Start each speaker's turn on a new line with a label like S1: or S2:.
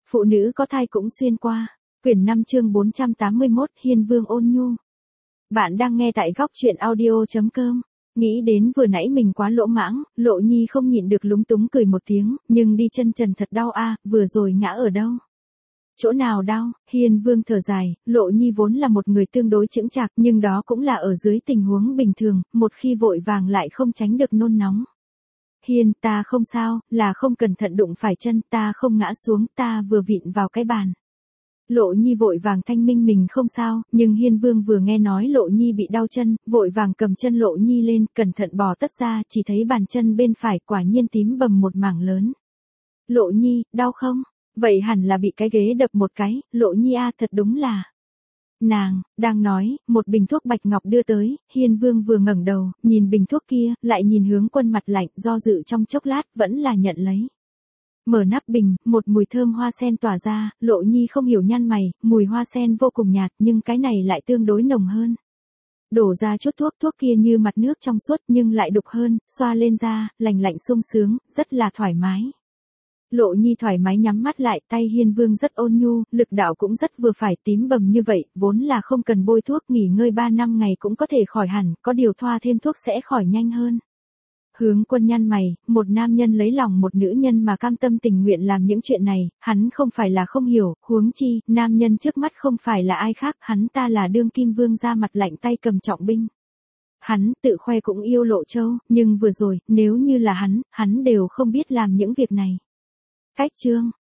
S1: Phụ nữ có thai cũng xuyên qua. Quyển 5 chương 481 Hiên Vương ôn nhu. Bạn đang nghe tại góc truyện audio.com. Nghĩ đến vừa nãy mình quá lỗ mãng, Lộ Nhi không nhịn được lúng túng cười một tiếng, nhưng đi chân trần thật đau a, vừa rồi ngã ở đâu? Chỗ nào đau? Hiên Vương thở dài, Lộ Nhi vốn là một người tương đối chững chạc, nhưng đó cũng là ở dưới tình huống bình thường, một khi vội vàng lại không tránh được nôn nóng. Hiên, ta không sao, là không cẩn thận đụng phải chân, ta không ngã xuống, ta vừa vịn vào cái bàn. Lộ Nhi vội vàng thanh minh mình không sao, nhưng Hiên Vương vừa nghe nói Lộ Nhi bị đau chân, vội vàng cầm chân Lộ Nhi lên, cẩn thận bò tất ra, chỉ thấy bàn chân bên phải quả nhiên tím bầm một mảng lớn. Lộ Nhi, đau không? Vậy hẳn là bị cái ghế đập một cái, Lộ Nhi a, thật đúng là. Nàng, đang nói, một bình thuốc bạch ngọc đưa tới, Hiên Vương vừa ngẩng đầu, nhìn bình thuốc kia, lại nhìn hướng Quân mặt lạnh, do dự trong chốc lát, vẫn là nhận lấy. Mở nắp bình, một mùi thơm hoa sen tỏa ra, Lộ Nhi không hiểu nhăn mày, mùi hoa sen vô cùng nhạt, nhưng cái này lại tương đối nồng hơn. Đổ ra chút thuốc kia như mặt nước trong suốt nhưng lại đục hơn, xoa lên da, lành lạnh sung sướng, rất là thoải mái. Lộ Nhi thoải mái nhắm mắt lại, tay Hiên Vương rất ôn nhu, lực đạo cũng rất vừa phải, tím bầm như vậy, vốn là không cần bôi thuốc, nghỉ ngơi 3 năm ngày cũng có thể khỏi hẳn, có điều thoa thêm thuốc sẽ khỏi nhanh hơn. Hướng Quân nhăn mày, một nam nhân lấy lòng một nữ nhân mà cam tâm tình nguyện làm những chuyện này, hắn không phải là không hiểu, huống chi, nam nhân trước mắt không phải là ai khác, hắn ta là đương kim vương ra mặt lạnh tay cầm trọng binh. Hắn tự khoe cũng yêu Lộ Châu, nhưng vừa rồi, nếu như là hắn đều không biết làm những việc này. Cách chương,